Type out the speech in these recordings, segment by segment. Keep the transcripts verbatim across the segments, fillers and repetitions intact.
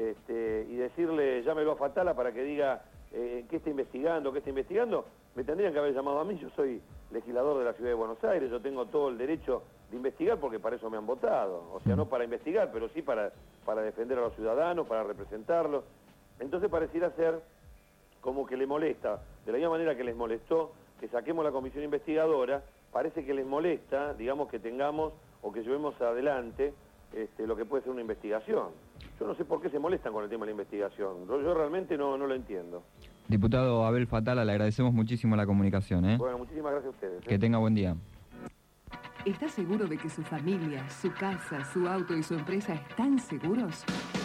este, y decirle, llámelo a Fatala para que diga eh, qué está investigando, qué está investigando, me tendrían que haber llamado a mí. Yo soy legislador de la Ciudad de Buenos Aires, yo tengo todo el derecho de investigar porque para eso me han votado. O sea, no para investigar, pero sí para, para defender a los ciudadanos, para representarlos. Entonces pareciera ser como que le molesta, de la misma manera que les molestó que saquemos la comisión investigadora, parece que les molesta, digamos, que tengamos o que llevemos adelante este, lo que puede ser una investigación. Yo no sé por qué se molestan con el tema de la investigación, yo, yo realmente no, no lo entiendo. Diputado Abel Fatala, le agradecemos muchísimo la comunicación, ¿eh? Bueno, muchísimas gracias a ustedes. ¿eh? Que tenga buen día. ¿Está seguro de que su familia, su casa, su auto y su empresa están seguros?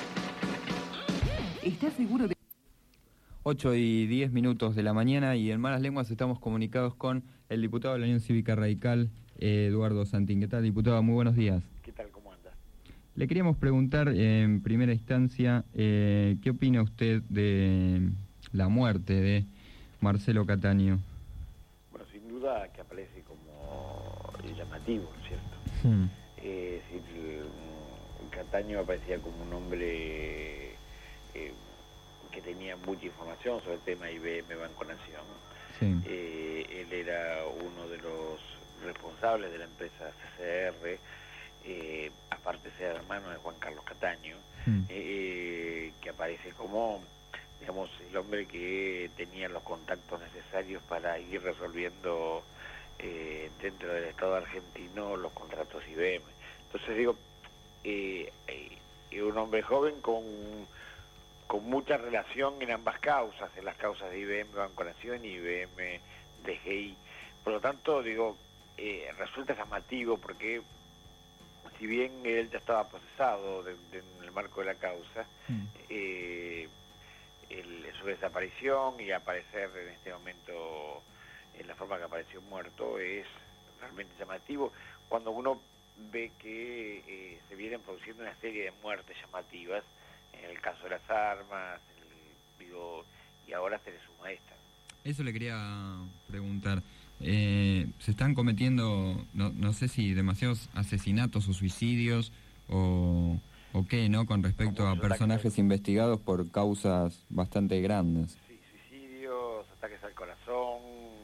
¿Está seguro de...? ocho y diez minutos de la mañana y en Malas Lenguas estamos comunicados con el diputado de la Unión Cívica Radical, eh, Eduardo Santín. ¿Qué tal, diputado? Muy buenos días. ¿Qué tal? ¿Cómo anda? Le queríamos preguntar eh, en primera instancia, eh, ¿qué opina usted de la muerte de Marcelo Cataño? Bueno, sin duda que aparece como llamativo, ¿cierto? Hmm. Eh, es decir, Cataño aparecía como un hombre eh, que tenía mucha información sobre el tema I B M Banco Nación. Sí. Eh, él era uno de los responsables de la empresa C C R, eh, aparte de ser hermano de Juan Carlos Cataño, Hmm. eh, que aparece como, digamos, el hombre que tenía los contactos necesarios para ir resolviendo eh, dentro del Estado argentino los contratos I B M. Entonces digo, eh, eh, un hombre joven con, con mucha relación en ambas causas, en las causas de I B M Banco Nación y I B M D G I. Por lo tanto, digo, eh, resulta llamativo porque si bien él ya estaba procesado de, de, en el marco de la causa, mm. eh, el, su desaparición y aparecer en este momento en la forma que apareció muerto es realmente llamativo cuando uno ve que eh, se vienen produciendo una serie de muertes llamativas, en el caso de las armas, el, digo, y ahora se le suma esta. Eso le quería preguntar. Eh, se están cometiendo, no, no sé si demasiados asesinatos o suicidios o, o qué, ¿no? Con respecto Como a personajes ataques... investigados por causas bastante grandes. Sí, suicidios, ataques al corazón,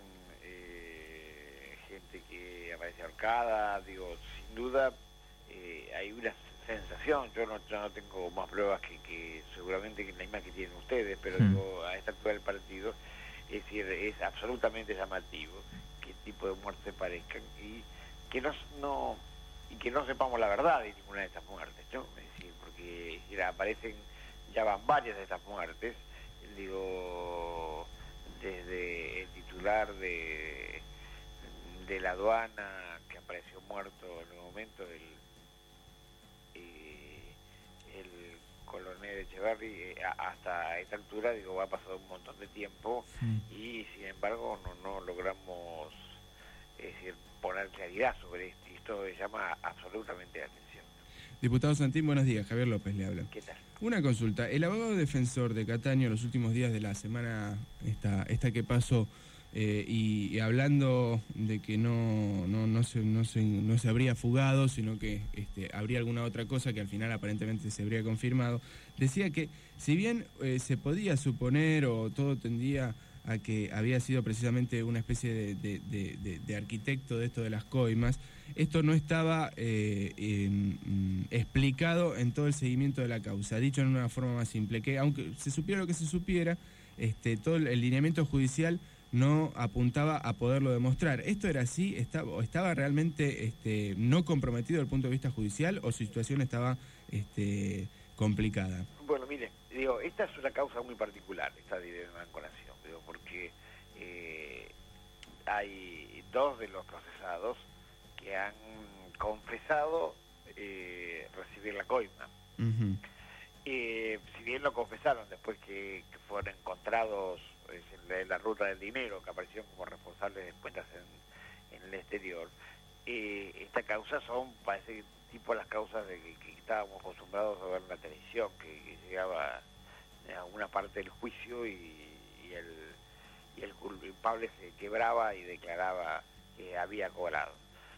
eh, gente que aparece ahorcada, digo, sin duda eh, hay una sensación, yo no, yo no tengo más pruebas que, que seguramente que la misma que tienen ustedes, pero hmm. digo, a esta altura del partido, es decir, es absolutamente llamativo qué tipo de muertes parezcan y que no, no y que no sepamos la verdad de ninguna de estas muertes, ¿no? Es decir, porque es decir, aparecen, ya van varias de estas muertes, digo, desde el titular de, de la aduana que apareció muerto en el momento, el, eh, el coronel Echeverri, eh, hasta esta altura, digo, ha pasado un montón de tiempo sí. y sin embargo no, no logramos es decir, poner claridad sobre esto y esto llama absolutamente la atención. Diputado Santín, buenos días, Javier López le habla. ¿Qué tal? Una consulta, el abogado defensor de Cataño los últimos días de la semana esta, esta que pasó eh, y, y hablando de que no, no, no, se, no, se, no se habría fugado, sino que este, habría alguna otra cosa que al final aparentemente se habría confirmado, decía que si bien eh, se podía suponer o todo tendía a que había sido precisamente una especie de, de, de, de, de arquitecto de esto de las coimas, esto no estaba eh, eh, explicado en todo el seguimiento de la causa, dicho en una forma más simple, que aunque se supiera lo que se supiera, este, todo el, el lineamiento judicial no apuntaba a poderlo demostrar. ¿Esto era así? ¿Estaba, estaba realmente este, no comprometido desde el punto de vista judicial o su situación estaba este, complicada? Bueno, mire, digo, esta es una causa muy particular, esta de I B M Banco Nación, digo, porque eh, hay dos de los procesados que han confesado eh, recibir la coima. Uh-huh. eh, si bien lo confesaron después que, que fueron encontrados pues, en, la, en la ruta del dinero, que aparecieron como responsables de cuentas en, en el exterior, eh, esta causa son, parece que tipo las causas de que, que estábamos acostumbrados a ver en la televisión, que, que llegaba a una parte del juicio y, y, el, y el culpable se quebraba y declaraba que había cobrado.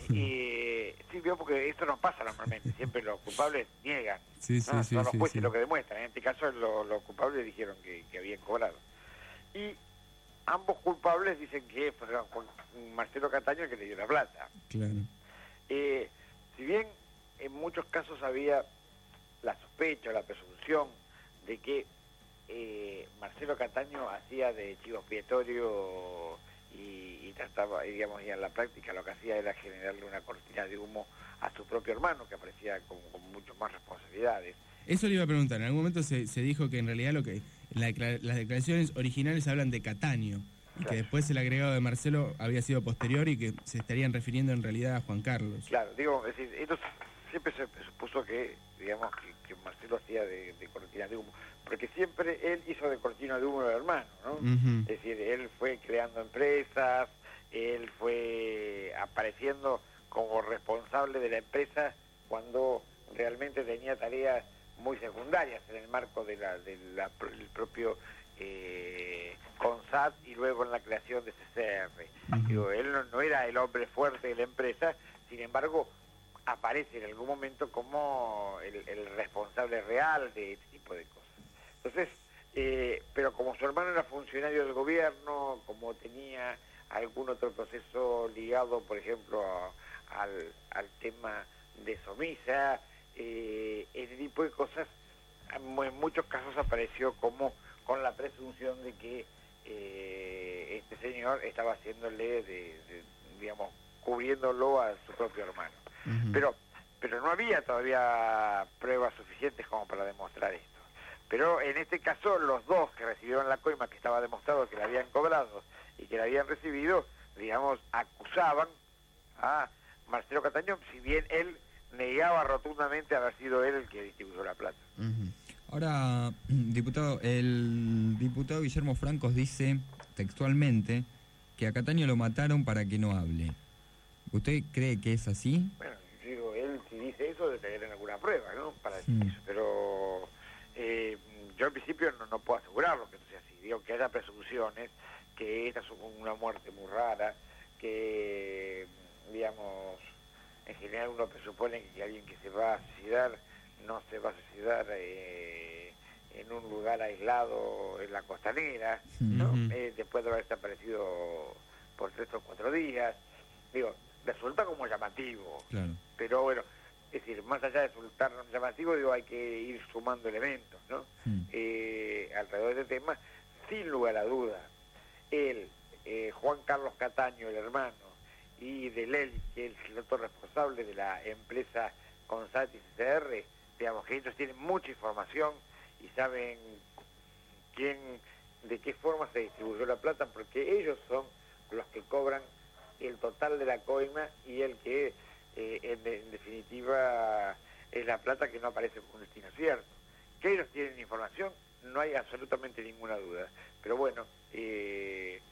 Y sí, veo, porque esto no pasa normalmente, siempre los culpables niegan, Sí, sí, ¿no? sí, Son los sí, jueces sí. lo que demuestran. En este caso lo- los culpables dijeron que, que habían cobrado. Y ambos culpables dicen que fue Juan- Marcelo Cataño el que le dio la plata. Claro. Eh, si bien en muchos casos había la sospecha, la presunción de que eh, Marcelo Cataño hacía de chivo expiatorio y, y trataba, y, digamos, y en la práctica lo que hacía era generarle una cortina de humo a su propio hermano, que aparecía con, con mucho más responsabilidades. Eso le iba a preguntar. En algún momento se, se dijo que en realidad lo que la decla- las declaraciones originales hablan de Cataño y que Claro. después el agregado de Marcelo había sido posterior y que se estarían refiriendo en realidad a Juan Carlos. Claro, digo, es decir, esto siempre se supuso que, digamos, que, que Marcelo hacía de, de cortina de humo, porque siempre él hizo de cortina de humo al hermano, ¿no? Ujú. Es decir, él fue creando empresas, él fue apareciendo como responsable de la empresa cuando realmente tenía tareas muy secundarias en el marco de la, de la- del propio eh, CONSAT y luego en la creación de C C R. Ujú. Digo, él no, no era el hombre fuerte de la empresa, sin embargo, aparece en algún momento como el, el responsable real de este tipo de cosas. Entonces, eh, pero como su hermano era funcionario del gobierno, como tenía algún otro proceso ligado, por ejemplo, a- al, al tema de Somisa, eh, ese tipo de cosas, en muchos casos apareció como con la presunción de que eh, este señor estaba haciéndole, de, de, digamos, cubriéndolo a su propio hermano. Ujú. Pero, pero no había todavía pruebas suficientes como para demostrar esto. Pero en este caso los dos que recibieron la coima, que estaba demostrado que la habían cobrado y que la habían recibido, digamos, acusaban a Marcelo Cataño, si bien él negaba rotundamente haber sido él el que distribuyó la plata. Ujú. Ahora, diputado, el diputado Guillermo Francos dice textualmente que a Cataño lo mataron para que no hable. ¿Usted cree que es así? Bueno, digo, él si dice eso debe tener alguna prueba, ¿no? Para decir Mm. eso, pero eh, yo al principio no, no puedo asegurarlo que esto sea así. Digo, que haya presunciones, que esta es una muerte muy rara, que, digamos, en general uno presupone que alguien que se va a suicidar no se va a suicidar eh, en un lugar aislado en la costanera, ¿no? Ujú. Eh, después de haber desaparecido por tres o cuatro días. Digo, resulta como llamativo, Claro. pero bueno, es decir, más allá de resultar llamativo, digo, hay que ir sumando elementos, ¿no? Mm. Eh, alrededor de este tema, sin lugar a duda, él, eh, Juan Carlos Cataño, el hermano, y de Lely, que es el otro responsable de la empresa CONSAT y C C R, digamos que ellos tienen mucha información y saben quién, de qué forma se distribuyó la plata, porque ellos son los que cobran el total de la coima y el que, eh, en, en definitiva, es la plata que no aparece con un destino cierto. Que ellos tienen información, no hay absolutamente ninguna duda. Pero bueno, eh,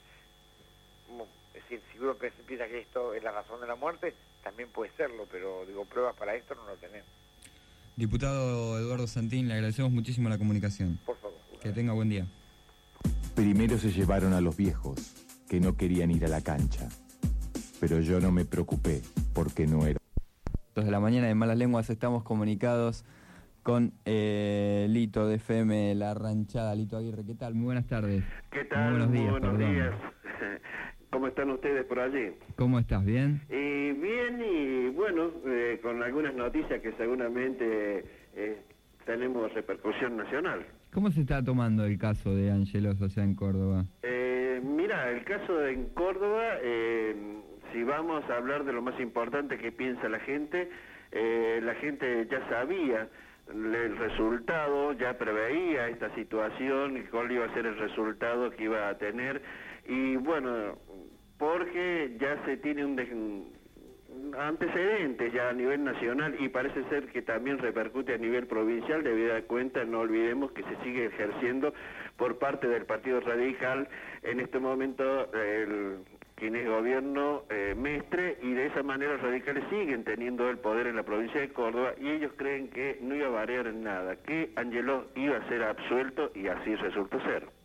es decir, si uno piensa que esto es la razón de la muerte, también puede serlo, pero digo, pruebas para esto no lo tenemos. Diputado Eduardo Santín, le agradecemos muchísimo la comunicación. Por favor. Que tenga buen día. Primero se llevaron a los viejos, que no querían ir a la cancha. Pero yo no me preocupé, porque no era. Dos de la mañana de Malas Lenguas estamos comunicados con eh, Lito de F M La Ranchada. Lito Aguirre, ¿qué tal? Muy buenas tardes. ¿Qué Muy tal? buenos días, buenos perdón. días. ¿Cómo están ustedes por allí? ¿Cómo estás? ¿Bien? Y bien, y bueno, eh, con algunas noticias que seguramente eh, tenemos repercusión nacional. ¿Cómo se está tomando el caso de Angelos allá en Córdoba? Eh, mira, el caso en Córdoba, eh, si vamos a hablar de lo más importante que piensa la gente, eh, la gente ya sabía el resultado, ya preveía esta situación y cuál iba a ser el resultado que iba a tener, y bueno, porque ya se tiene un, de, un antecedente ya a nivel nacional y parece ser que también repercute a nivel provincial, debido a cuenta, no olvidemos que se sigue ejerciendo por parte del Partido Radical en este momento el quien es gobierno eh, Mestre, y de esa manera los radicales siguen teniendo el poder en la provincia de Córdoba y ellos creen que no iba a variar en nada, que Angelos iba a ser absuelto y así resultó ser.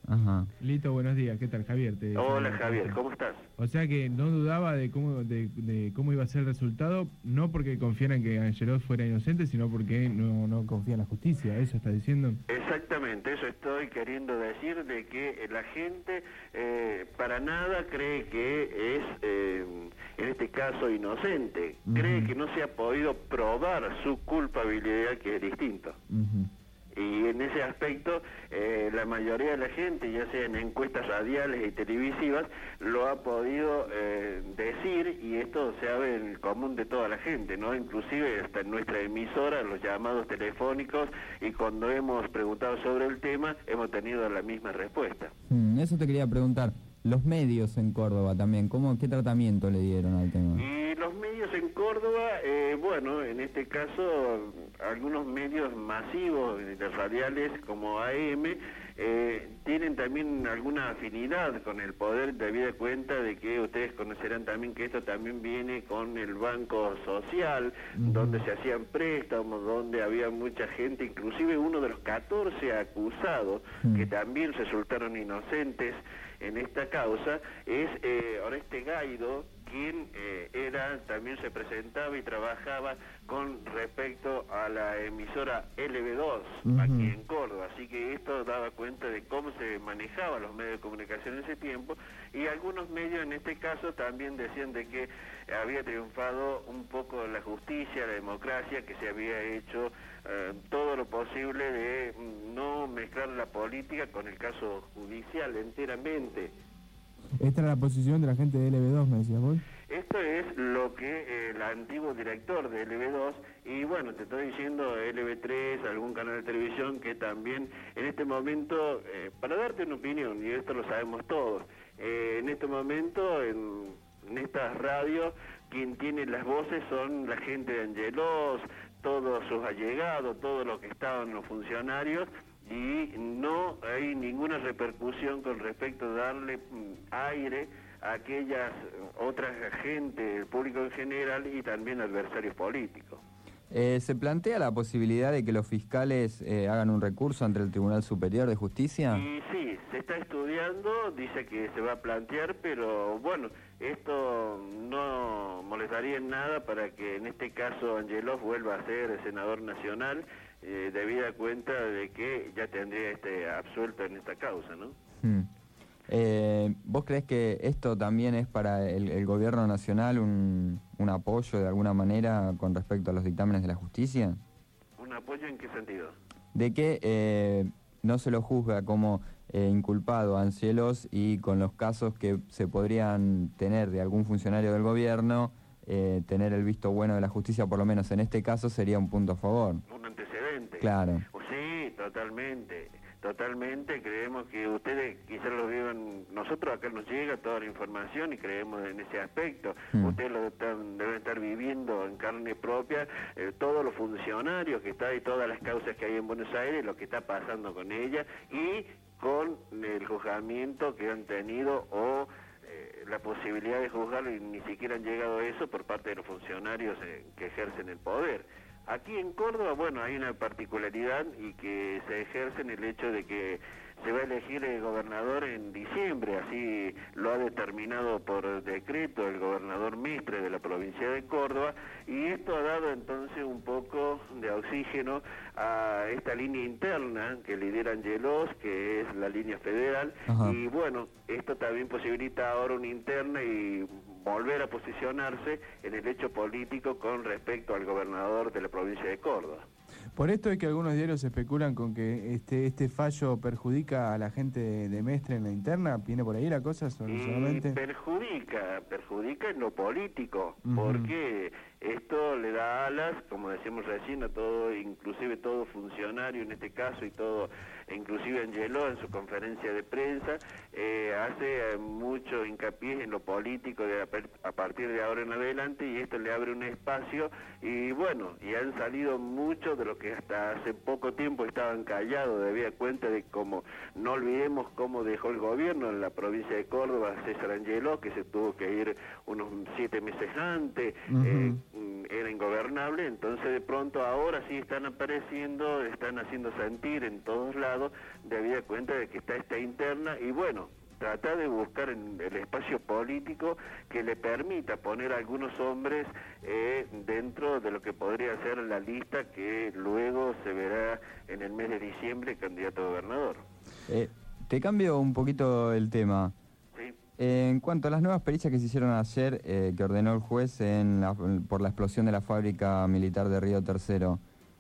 Ajá. Lito, buenos días. ¿Qué tal, Javier? Te Hola, Javier, ¿cómo estás? O sea que no dudaba de cómo de, de cómo iba a ser el resultado, no porque confiara en que Angelos fuera inocente, sino porque no, no confía en la justicia. ¿Eso está diciendo? Exactamente, eso estoy queriendo decir, de que la gente eh, para nada cree que es, eh, en este caso, inocente. Uh-huh. Cree que no se ha podido probar su culpabilidad, que es distinto. Uh-huh. Y en ese aspecto, eh, la mayoría de la gente, ya sea en encuestas radiales y televisivas, lo ha podido eh, decir, y esto se sabe en el común de toda la gente, ¿no? Inclusive hasta en nuestra emisora, los llamados telefónicos, y cuando hemos preguntado sobre el tema, hemos tenido la misma respuesta. Mm, eso te quería preguntar. Los medios en Córdoba también, ¿cómo, qué tratamiento le dieron al tema? Y los medios en Córdoba, eh, bueno, en este caso, algunos medios masivos, radiales como A M, eh, tienen también alguna afinidad con el poder, debida cuenta de que ustedes conocerán también que esto también viene con el Banco Social, uh-huh. donde se hacían préstamos, donde había mucha gente, inclusive uno de los catorce acusados, uh-huh. que también resultaron inocentes en esta causa, es eh, Oreste Gaido, quien eh, era, también se presentaba y trabajaba con respecto a la emisora L B dos, uh-huh. aquí en Córdoba. Así que esto daba cuenta de cómo se manejaban los medios de comunicación en ese tiempo, y algunos medios en este caso también decían de que había triunfado un poco la justicia, la democracia, que se había hecho eh, todo lo posible de no mezclar la política con el caso judicial enteramente. Esta era la posición de la gente de L B dos, me decías vos. Esto es lo que eh, el antiguo director de L B dos, y bueno, te estoy diciendo L B tres, algún canal de televisión que también en este momento, eh, para darte una opinión, y esto lo sabemos todos, eh, en este momento en, en estas radios, quien tiene las voces son la gente de Angelos, todos sus allegados, todos los que estaban los funcionarios, y no hay ninguna repercusión con respecto a darle aire a aquellas otras gente, el público en general, y también adversarios políticos. Eh, ¿Se plantea la posibilidad de que los fiscales eh, hagan un recurso ante el Tribunal Superior de Justicia? Y sí, se está estudiando, dice que se va a plantear, pero bueno, esto no molestaría en nada para que en este caso Angelos vuelva a ser senador nacional, eh, debida cuenta de que ya tendría este absuelto en esta causa, ¿no? Hmm. Eh, ¿Vos creés que esto también es para el, el gobierno nacional un, un apoyo de alguna manera con respecto a los dictámenes de la justicia? ¿Un apoyo en qué sentido? De que eh, no se lo juzga como eh, inculpado a Angelos, y con los casos que se podrían tener de algún funcionario del gobierno, eh, tener el visto bueno de la justicia, por lo menos en este caso, sería un punto a favor. Un antecedente. Claro. Sí, totalmente. Totalmente, creemos que ustedes quizás lo vivan, nosotros acá nos llega toda la información y creemos en ese aspecto. Mm. Ustedes lo están, deben estar viviendo en carne propia, eh, todos los funcionarios que están y todas las causas que hay en Buenos Aires, lo que está pasando con ella y con el juzgamiento que han tenido o eh, la posibilidad de juzgar, y ni siquiera han llegado a eso por parte de los funcionarios eh, que ejercen el poder. Aquí en Córdoba, bueno, hay una particularidad y que se ejerce en el hecho de que se va a elegir el gobernador en diciembre, así lo ha determinado por decreto el gobernador Mestre de la provincia de Córdoba, y esto ha dado entonces un poco de oxígeno a esta línea interna que lidera Angelos, que es la línea federal. Ajá. Y bueno, esto también posibilita ahora una interna y volver a posicionarse en el hecho político con respecto al gobernador de la provincia de Córdoba. Por esto es que algunos diarios especulan con que este este fallo perjudica a la gente de, de Mestre en la interna. ¿Viene por ahí la cosa? Solamente perjudica, perjudica en lo político, uh-huh. porque esto le da alas, como decíamos recién, a todo, inclusive todo funcionario en este caso, y todo, inclusive Angelos en su conferencia de prensa, eh, hace mucho hincapié en lo político de a, a partir de ahora en adelante, y esto le abre un espacio, y bueno, y han salido muchos de los que hasta hace poco tiempo estaban callados, debía cuenta de cómo, no olvidemos cómo dejó el gobierno en la provincia de Córdoba César Angelos, que se tuvo que ir unos siete meses antes. uh-huh. eh, era ingobernable, entonces de pronto ahora sí están apareciendo, están haciendo sentir en todos lados, debida cuenta de que está esta interna, y bueno, tratar de buscar en el espacio político que le permita poner a algunos hombres eh, dentro de lo que podría ser la lista que luego se verá en el mes de diciembre candidato a gobernador. Eh, te cambio un poquito el tema. Sí. Eh, en cuanto a las nuevas pericias que se hicieron ayer, eh, que ordenó el juez en la, por la explosión de la fábrica militar de Río Tercero,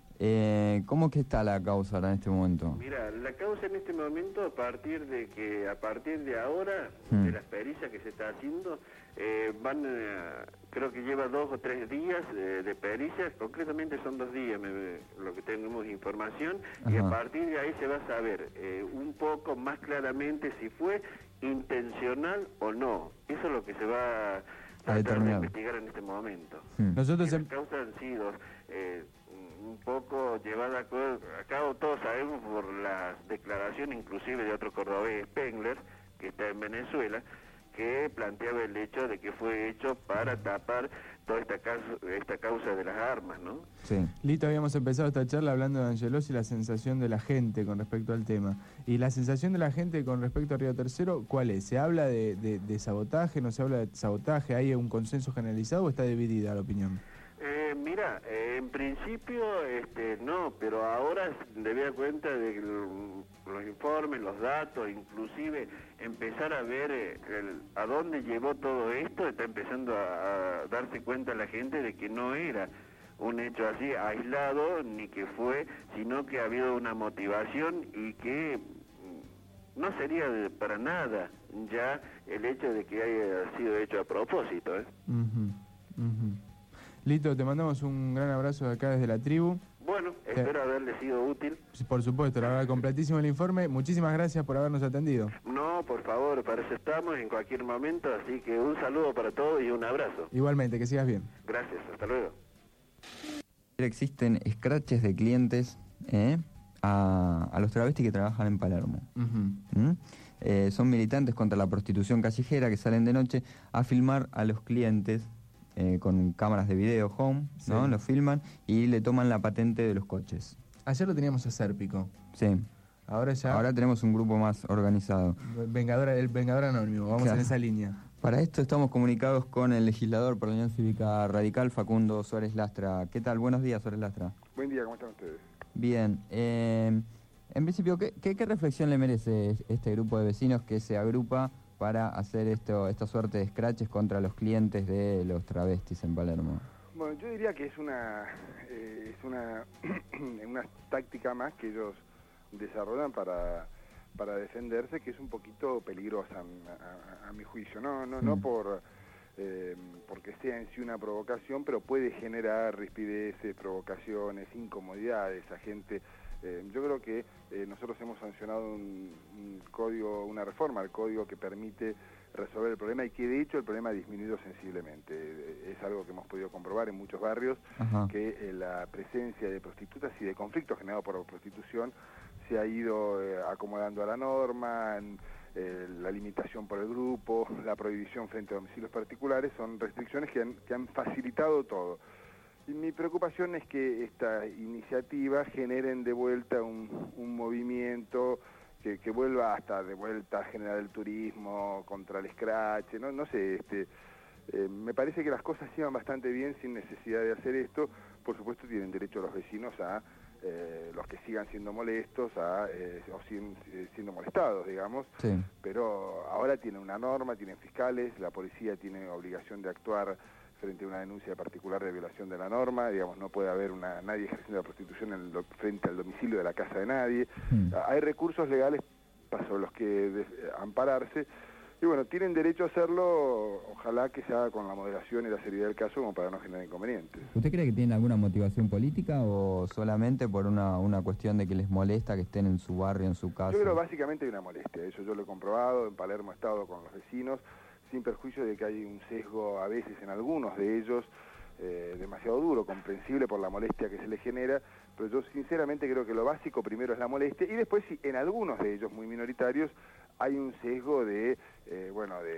eh, ¿cómo que está la causa ahora en este momento? Mira, la causa en este momento, a partir de que, a partir de ahora, Hmm. de las pericias que se está haciendo, eh, van, eh, creo que lleva dos o tres días eh, de pericias, concretamente son dos días me- lo que tenemos información, y a Ajá. partir de ahí se va a saber eh, un poco más claramente si fue intencional o no. Eso es lo que se va a tratar de determinar. investigar en este momento. Hmm. Nosotros Y en- las causas han sido eh, un poco llevadas a co- a cabo, todos sabemos por las declaraciones inclusive de otro cordobés, Spengler, que está en Venezuela, que planteaba el hecho de que fue hecho para tapar toda esta, caso- esta causa de las armas, ¿no? Sí. Lito, habíamos empezado esta charla hablando de Angelos y la sensación de la gente con respecto al tema. ¿Y la sensación de la gente con respecto a Río Tercero, cuál es? ¿Se habla de, de- de sabotaje, no se habla de sabotaje? ¿Hay un consenso generalizado o está dividida la opinión? Eh, mira, eh, en principio este, no, pero ahora debía cuenta de l- los informes, los datos, inclusive empezar a ver eh, el- a dónde llevó todo esto, está empezando a, a darse cuenta la gente de que no era un hecho así aislado, ni que fue, sino que ha habido una motivación y que mm, no sería de- para nada ya el hecho de que haya sido hecho a propósito, ¿eh? Ujú, ujú. Lito, te mandamos un gran abrazo de acá desde la tribu. Bueno, espero haberle sido útil. Por supuesto, la verdad, completísimo el informe. Muchísimas gracias por habernos atendido. No, por favor, para eso estamos en cualquier momento, así que un saludo para todos y un abrazo. Igualmente, que sigas bien. Gracias, hasta luego. Existen scratches de clientes eh, a, a los travestis que trabajan en Palermo. Ujú. ¿Mm? Eh, son militantes contra la prostitución callejera que salen de noche a filmar a los clientes eh, con cámaras de video home, ¿no? Sí. Los filman y le toman la patente de los coches. Ayer lo teníamos a Sérpico. Sí. Ahora ya... Ahora tenemos un grupo más organizado. Vengador, el Vengador Anónimo, vamos Claro. en esa línea. Para esto estamos comunicados con el legislador por la Unión Cívica Radical, Facundo Suárez Lastra. ¿Qué tal? Buenos días, Suárez Lastra. Buen día, ¿cómo están ustedes? Bien. Eh, en principio, ¿qué, qué, qué reflexión le merece este grupo de vecinos que se agrupa para hacer esto, esta suerte de scratches contra los clientes de los travestis en Palermo? Bueno, yo diría que es una eh, es una, una táctica más que ellos desarrollan para, para defenderse, que es un poquito peligrosa a, a- a mi juicio. No, no, no Mm. por eh, porque sea en sí una provocación, pero puede generar rispideces, provocaciones, incomodidades a gente. Eh, yo creo que eh, nosotros hemos sancionado un, un código, una reforma al código que permite resolver el problema y que de hecho el problema ha disminuido sensiblemente. Eh, es algo que hemos podido comprobar en muchos barrios, Ajá. que eh, la presencia de prostitutas y de conflictos generados por la prostitución se ha ido eh, acomodando a la norma. En, eh, la limitación por el grupo, la prohibición frente a domicilios particulares, son restricciones que han, que han facilitado todo. Y mi preocupación es que estas iniciativas generen de vuelta un, un movimiento que, que vuelva hasta de vuelta a generar el turismo contra el scratch, no, no sé, este, eh, me parece que las cosas iban bastante bien sin necesidad de hacer esto. Por supuesto tienen derecho los vecinos a, eh, los que sigan siendo molestos, a, eh, o siguen eh, siendo molestados, digamos, Sí. pero ahora tienen una norma, tienen fiscales, la policía tiene obligación de actuar frente a una denuncia particular de violación de la norma, digamos, no puede haber una, nadie ejerciendo la prostitución en lo, frente al domicilio de la casa de nadie. Mm. Hay recursos legales sobre los que de, ampararse, y bueno, tienen derecho a hacerlo, ojalá que se haga con la moderación y la seriedad del caso como para no generar inconvenientes. ¿Usted cree que tienen alguna motivación política o solamente por una, una cuestión de que les molesta que estén en su barrio, en su casa? Yo creo básicamente hay una molestia, eso yo lo he comprobado, en Palermo he estado con los vecinos, sin perjuicio de que hay un sesgo a veces en algunos de ellos, eh, demasiado duro, comprensible por la molestia que se les genera, pero yo sinceramente creo que lo básico primero es la molestia, y después sí, en algunos de ellos muy minoritarios hay un sesgo de, eh, bueno, de,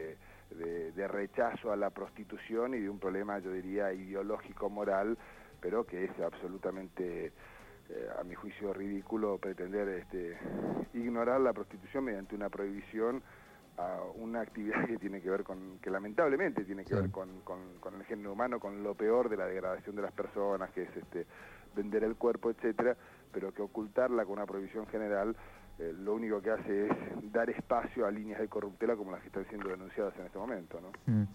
de, de rechazo a la prostitución y de un problema, yo diría, ideológico-moral, pero que es absolutamente, eh, a mi juicio, ridículo pretender este, ignorar la prostitución mediante una prohibición a una actividad que tiene que ver con, que lamentablemente tiene que sí. ver con, con, con el género humano, con lo peor de la degradación de las personas, que es este vender el cuerpo, etcétera, pero que ocultarla con una prohibición general eh, lo único que hace es dar espacio a líneas de corruptela como las que están siendo denunciadas en este momento, ¿no? Mm.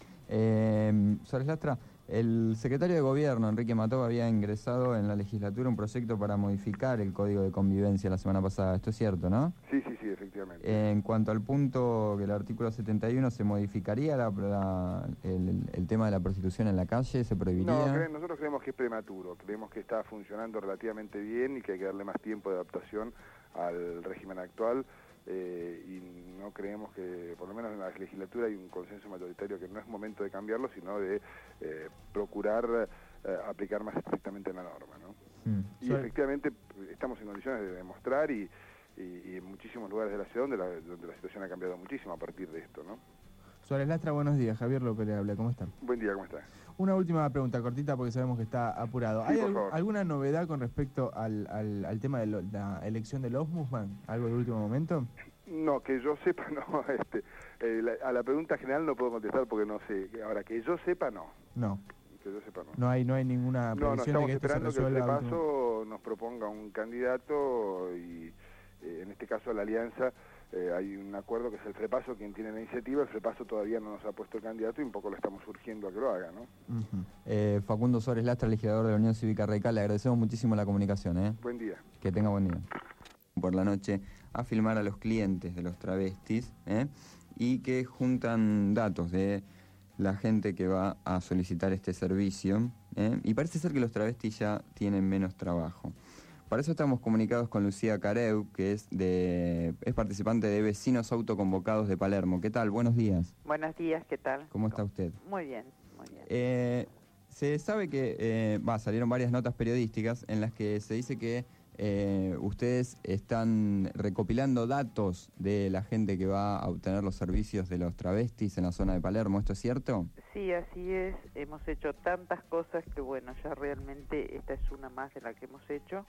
Eh, Suárez Lastra, el secretario de Gobierno, Enrique Mató, había ingresado en la legislatura un proyecto para modificar el Código de Convivencia la semana pasada. Esto es cierto, ¿no? Sí, sí, sí, efectivamente. Eh, en cuanto al punto que el artículo setenta y uno, ¿se modificaría la, la, el, el tema de la prostitución en la calle? ¿Se prohibiría? No, cre nosotros creemos que es prematuro. Creemos que está funcionando relativamente bien y que hay que darle más tiempo de adaptación al régimen actual. Eh, y no creemos que, por lo menos en la legislatura, hay un consenso mayoritario que no es momento de cambiarlo, sino de eh, procurar eh, aplicar más estrictamente la norma, ¿no? Mm. Y Suárez. Efectivamente estamos en condiciones de demostrar y, y, y en muchísimos lugares de la ciudad donde la, donde la situación ha cambiado muchísimo a partir de esto, ¿no? Suárez Lastra, buenos días. Javier López le habla, ¿cómo están? Buen día, ¿cómo está? Una última pregunta cortita porque sabemos que está apurado. Sí, ¿Hay al alguna novedad con respecto al, al, al tema de lo, la elección del Ombudsman? ¿Algo de último momento? No, que yo sepa, no. Este, eh, la, a la pregunta general no puedo contestar porque no sé. Ahora, que yo sepa, no. No. Que yo sepa, no. No hay, no hay ninguna previsión no, no, estamos de que esto esperando se que el resuelva repaso último... nos proponga un candidato y eh, en este caso la alianza eh, hay un acuerdo que es el Frepaso quien tiene la iniciativa. El Frepaso todavía no nos ha puesto el candidato y un poco lo estamos urgiendo a que lo haga, ¿no? Uh-huh. eh, Facundo Suárez Lastra, legislador de la Unión Cívica Radical, le agradecemos muchísimo la comunicación, ¿eh? Buen día. Que tenga buen día. Por la noche a filmar a los clientes de los travestis, ¿eh? Y que juntan datos de la gente que va a solicitar este servicio, ¿eh? Y parece ser que los travestis ya tienen menos trabajo. Para eso estamos comunicados con Lucía Careu, que es de es participante de Vecinos Autoconvocados de Palermo. ¿Qué tal? Buenos días. Buenos días, ¿qué tal? ¿Cómo está usted? Muy bien, muy bien. Eh, se sabe que eh, bah, salieron varias notas periodísticas en las que se dice que eh, ustedes están recopilando datos de la gente que va a obtener los servicios de los travestis en la zona de Palermo. ¿Esto es cierto? Sí, así es. Hemos hecho tantas cosas que, bueno, ya realmente esta es una más de la que hemos hecho.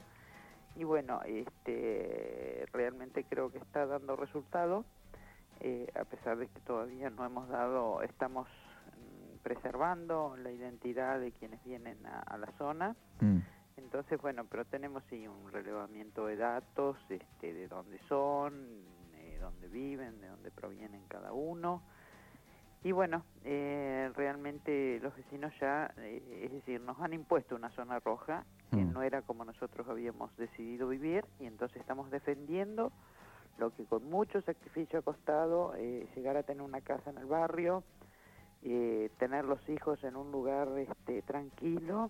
Y bueno, este, realmente creo que está dando resultado, eh, a pesar de que todavía no hemos dado, estamos mm, preservando la identidad de quienes vienen a, a la zona. Mm. Entonces, bueno, pero tenemos sí un relevamiento de datos, este, de dónde son, eh, dónde viven, de dónde provienen cada uno. Y bueno, eh, realmente los vecinos ya, eh, es decir, nos han impuesto una zona roja que mm. no era como nosotros habíamos decidido vivir, y entonces estamos defendiendo lo que con mucho sacrificio ha costado, eh, llegar a tener una casa en el barrio, eh, tener los hijos en un lugar este, tranquilo,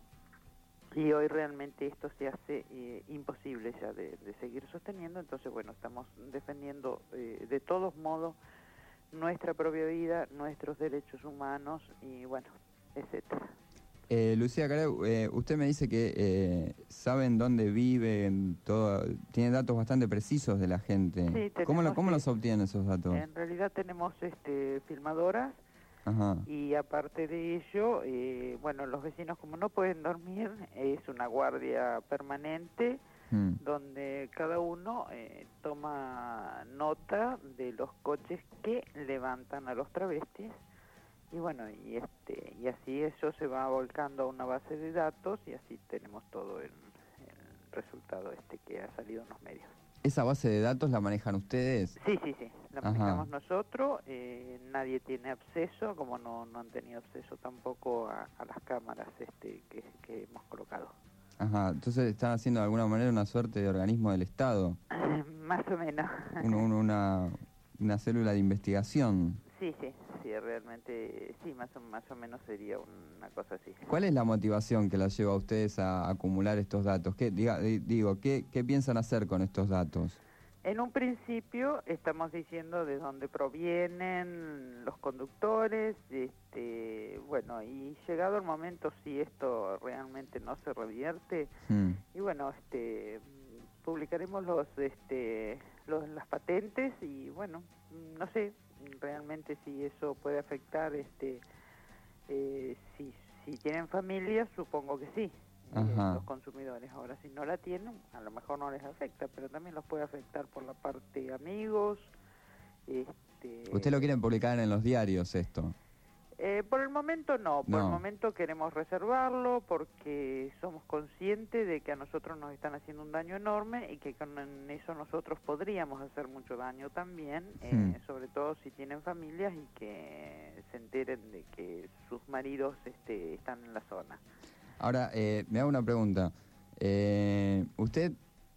y hoy realmente esto se hace eh, imposible ya de, de seguir sosteniendo. Entonces, bueno, estamos defendiendo eh, de todos modos nuestra propia vida, nuestros derechos humanos y bueno, etcétera. Eh, Lucía Careu, eh, usted me dice que eh, saben dónde viven, todo, tiene datos bastante precisos de la gente. Sí, tenemos, ¿Cómo, lo, cómo sí. los obtienen esos datos? En realidad tenemos este, filmadoras. Ajá. Y aparte de ello, eh, bueno, los vecinos como no pueden dormir, es una guardia permanente, Mm. donde cada uno eh, toma nota de los coches que levantan a los travestis y bueno, y este y así eso se va volcando a una base de datos y así tenemos todo el, el resultado este que ha salido en los medios. ¿Esa base de datos la manejan ustedes? Sí, sí, sí, la manejamos Ajá. nosotros, eh, nadie tiene acceso, como no, no han tenido acceso tampoco a, a las cámaras este que, que hemos colocado. Ajá, entonces están haciendo de alguna manera una suerte de organismo del Estado. Más o menos. Un, un, una, una célula de investigación. Sí, sí, sí, realmente, sí, más o, más o menos sería una cosa así. ¿Cuál es la motivación que las lleva a ustedes a acumular estos datos? ¿Qué, diga, digo, ¿qué, qué piensan hacer con estos datos? En un principio estamos diciendo de dónde provienen los conductores, este, bueno, y llegado el momento si esto realmente no se revierte, mm. y bueno, este, publicaremos los, este, los, las patentes y bueno, no sé, realmente si eso puede afectar, este, eh, si, si tienen familia, supongo que sí, eh, los consumidores. Ahora, si no la tienen, a lo mejor no les afecta, pero también los puede afectar por la parte amigos. Este, ¿Usted lo quieren publicar en los diarios esto? Eh, por el momento no, por No. el momento queremos reservarlo porque somos conscientes de que a nosotros nos están haciendo un daño enorme y que con eso nosotros podríamos hacer mucho daño también, eh, Hmm. sobre todo si tienen familias y que se enteren de que sus maridos este, están en la zona. Ahora, eh, me hago una pregunta. Eh, usted,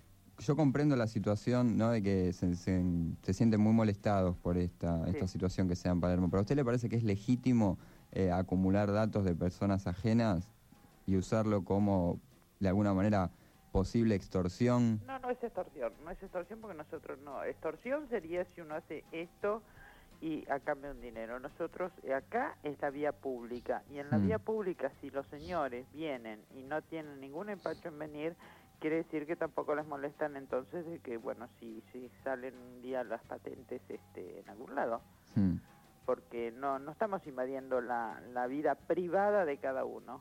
yo comprendo la situación, ¿no?, de que se, se, se sienten muy molestados por esta, Sí. esta situación que se da en Palermo. ¿Pero a usted le parece que es legítimo eh, acumular datos de personas ajenas y usarlo como, de alguna manera, posible extorsión? No, no es extorsión, no es extorsión porque nosotros no. Extorsión sería si uno hace esto y a cambio de un dinero. Nosotros, eh, acá es la vía pública, y en la Mm. vía pública, si los señores vienen y no tienen ningún empacho en venir, quiere decir que tampoco les molestan entonces de que, bueno, si, si salen un día las patentes este, en algún lado. Hmm. Porque no, no estamos invadiendo la, la vida privada de cada uno.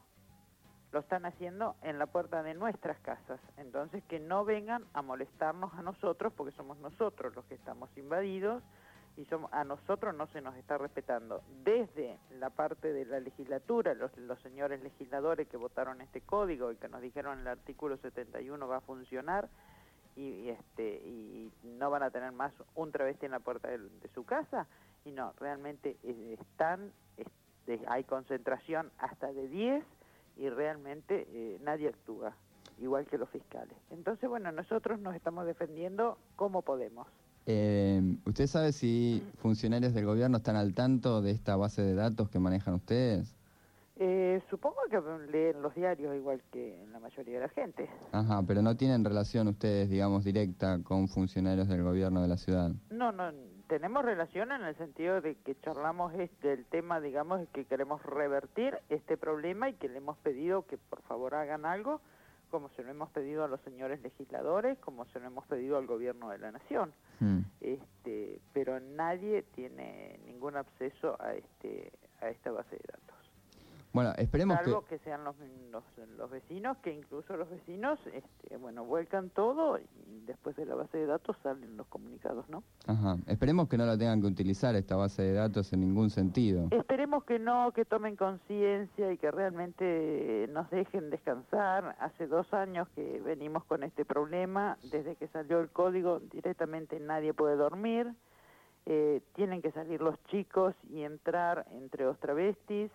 Lo están haciendo en la puerta de nuestras casas. Entonces, que no vengan a molestarnos a nosotros, porque somos nosotros los que estamos invadidos, y somos, a nosotros no se nos está respetando. Desde la parte de la legislatura, los, los señores legisladores que votaron este código y que nos dijeron el artículo setenta y uno va a funcionar, y, y este y no van a tener más un travesti en la puerta de, de su casa, y no, realmente eh, están, este, hay concentración hasta de diez, y realmente eh, nadie actúa, igual que los fiscales. Entonces, bueno, nosotros nos estamos defendiendo como podemos. Eh, ¿Usted sabe si funcionarios del gobierno están al tanto de esta base de datos que manejan ustedes? Eh, supongo que leen los diarios igual que la mayoría de la gente. Ajá, pero no tienen relación ustedes, digamos, directa con funcionarios del gobierno de la ciudad. No, no, tenemos relación en el sentido de que charlamos este, el tema, digamos, que queremos revertir este problema y que le hemos pedido que por favor hagan algo, como se lo hemos pedido a los señores legisladores, como se lo hemos pedido al gobierno de la nación. Hmm. Este, pero nadie tiene ningún acceso a este a esta base de datos. Bueno, esperemos Salvo que... que sean los, los, los vecinos, que incluso los vecinos, este, bueno, vuelcan todo y después de la base de datos salen los comunicados, ¿no? Ajá, esperemos que no la tengan que utilizar esta base de datos en ningún sentido. Esperemos que no, que tomen conciencia y que realmente nos dejen descansar. Hace dos años que venimos con este problema, desde que salió el código directamente nadie puede dormir, eh, tienen que salir los chicos y entrar entre los travestis.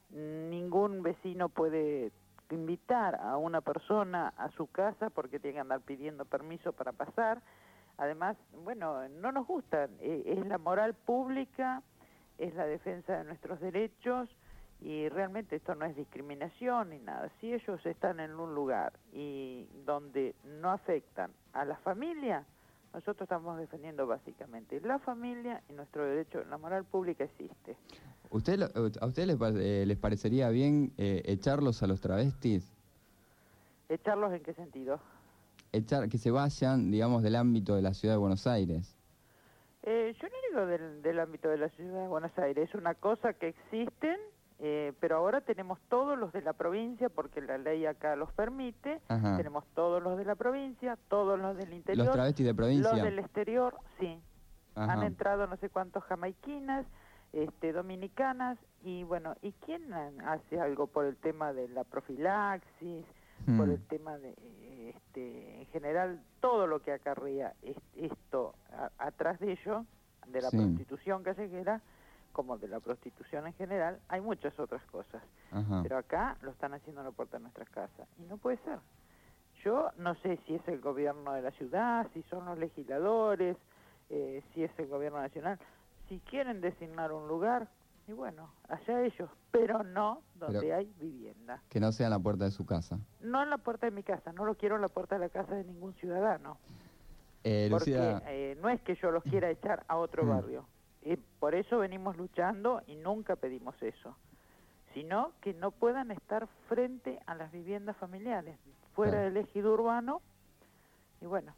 Ningún vecino puede invitar a una persona a su casa porque tiene que andar pidiendo permiso para pasar. Además, bueno, no nos gusta, eh, es la moral pública, es la defensa de nuestros derechos, y realmente esto no es discriminación ni nada. Si ellos están en un lugar y donde no afectan a la familia, nosotros estamos defendiendo básicamente la familia y nuestro derecho. La moral pública existe. ¿Usted, ¿A ustedes les, eh, les parecería bien eh, echarlos a los travestis? ¿Echarlos en qué sentido? Echar, que se vayan, digamos, del ámbito de la ciudad de Buenos Aires. Eh, yo no digo del, del ámbito de la ciudad de Buenos Aires, es una cosa que existen, eh, pero ahora tenemos todos los de la provincia, porque la ley acá los permite. Ajá. Tenemos todos los de la provincia, todos los del interior. ¿Los travestis de provincia? Los del exterior, sí. Ajá. Han entrado no sé cuántos jamaiquinas, este, dominicanas, y bueno, ¿y quién hace algo por el tema de la profilaxis, hmm. por el tema de, este, en general, todo lo que acarrea esto a, atrás de ello, de la sí. prostitución callejera, como de la prostitución en general, hay muchas otras cosas. Ajá. Pero acá lo están haciendo en la puerta de nuestras casas, y no puede ser. Yo no sé si es el gobierno de la ciudad, si son los legisladores, eh, si es el gobierno nacional. Si quieren designar un lugar, y bueno, allá ellos, pero no donde pero hay vivienda. Que no sea en la puerta de su casa. No en la puerta de mi casa, no lo quiero en la puerta de la casa de ningún ciudadano. Eh, porque Lucía... eh, no es que yo los quiera echar a otro barrio. Y por eso venimos luchando y nunca pedimos eso. Sino que no puedan estar frente a las viviendas familiares, fuera claro. del ejido urbano, y bueno.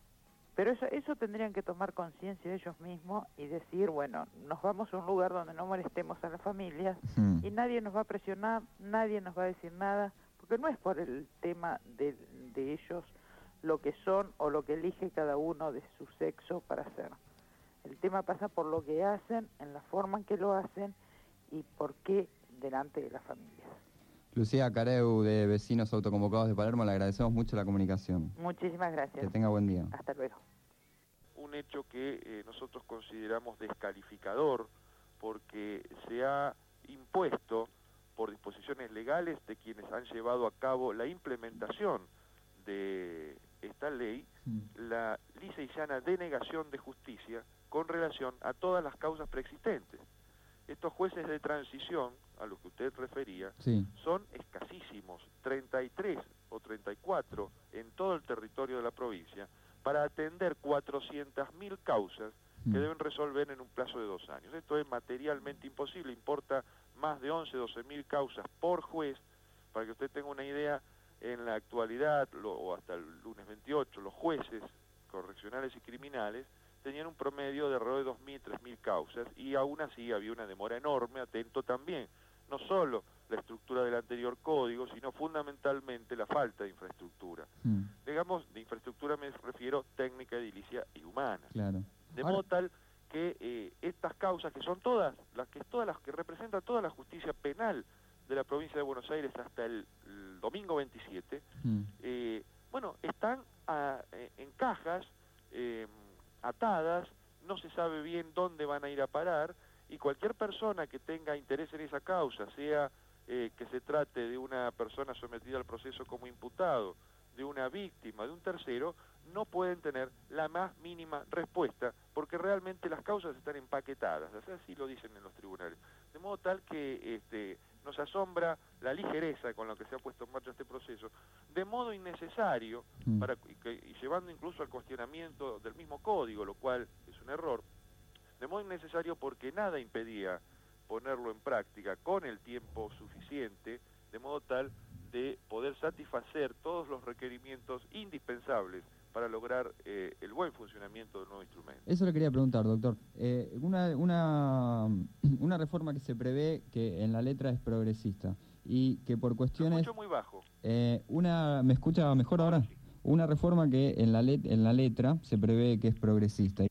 Pero eso, eso tendrían que tomar conciencia ellos mismos y decir, bueno, nos vamos a un lugar donde no molestemos a las familias Hmm. y nadie nos va a presionar, nadie nos va a decir nada, porque no es por el tema de, de ellos lo que son o lo que elige cada uno de su sexo para hacer. El tema pasa por lo que hacen, en la forma en que lo hacen y por qué delante de las familias. Lucía Careu, de Vecinos Autoconvocados de Palermo, le agradecemos mucho la comunicación. Muchísimas gracias. Que tenga buen día. Hasta luego. Un hecho que eh, nosotros consideramos descalificador porque se ha impuesto por disposiciones legales de quienes han llevado a cabo la implementación de esta ley, la lisa y llana denegación de justicia con relación a todas las causas preexistentes. Estos jueces de transición, a los que usted refería, Sí. son escasísimos, treinta y tres o treinta y cuatro en todo el territorio de la provincia, para atender cuatrocientas mil causas que Mm. deben resolver en un plazo de dos años. Esto es materialmente imposible, importa más de once, doce mil causas por juez. Para que usted tenga una idea, en la actualidad, lo, o hasta el lunes veintiocho, los jueces correccionales y criminales tenían un promedio de alrededor de dos mil, tres mil causas, y aún así había una demora enorme, atento también, no solo la estructura del anterior código, sino fundamentalmente la falta de infraestructura. Mm. Digamos, de infraestructura me refiero técnica, edilicia y humana. Claro. De Ahora- modo tal que eh, estas causas, que son todas, las que todas las que representan toda la justicia penal de la provincia de Buenos Aires hasta el, el domingo veintisiete, Mm. eh, bueno, están a- eh, en cajas, eh, atadas, no se sabe bien dónde van a ir a parar, y cualquier persona que tenga interés en esa causa, sea eh, que se trate de una persona sometida al proceso como imputado, de una víctima, de un tercero, no pueden tener la más mínima respuesta, porque realmente las causas están empaquetadas, o sea, así lo dicen en los tribunales. De modo tal que este, nos asombra la ligereza con la que se ha puesto en marcha este proceso, de modo innecesario, Mm. para, y, que- y llevando incluso al cuestionamiento del mismo código, lo cual es un error, de modo innecesario porque nada impedía ponerlo en práctica con el tiempo suficiente, de modo tal de poder satisfacer todos los requerimientos indispensables para lograr eh, el buen funcionamiento del nuevo instrumento. Eso le quería preguntar, doctor. Eh, una, una, una reforma que se prevé que en la letra es progresista y que por Lo cuestiones... escucho muy bajo. Eh, una, ¿me escucha mejor ahora? Una reforma que en la, let, en la letra se prevé que es progresista.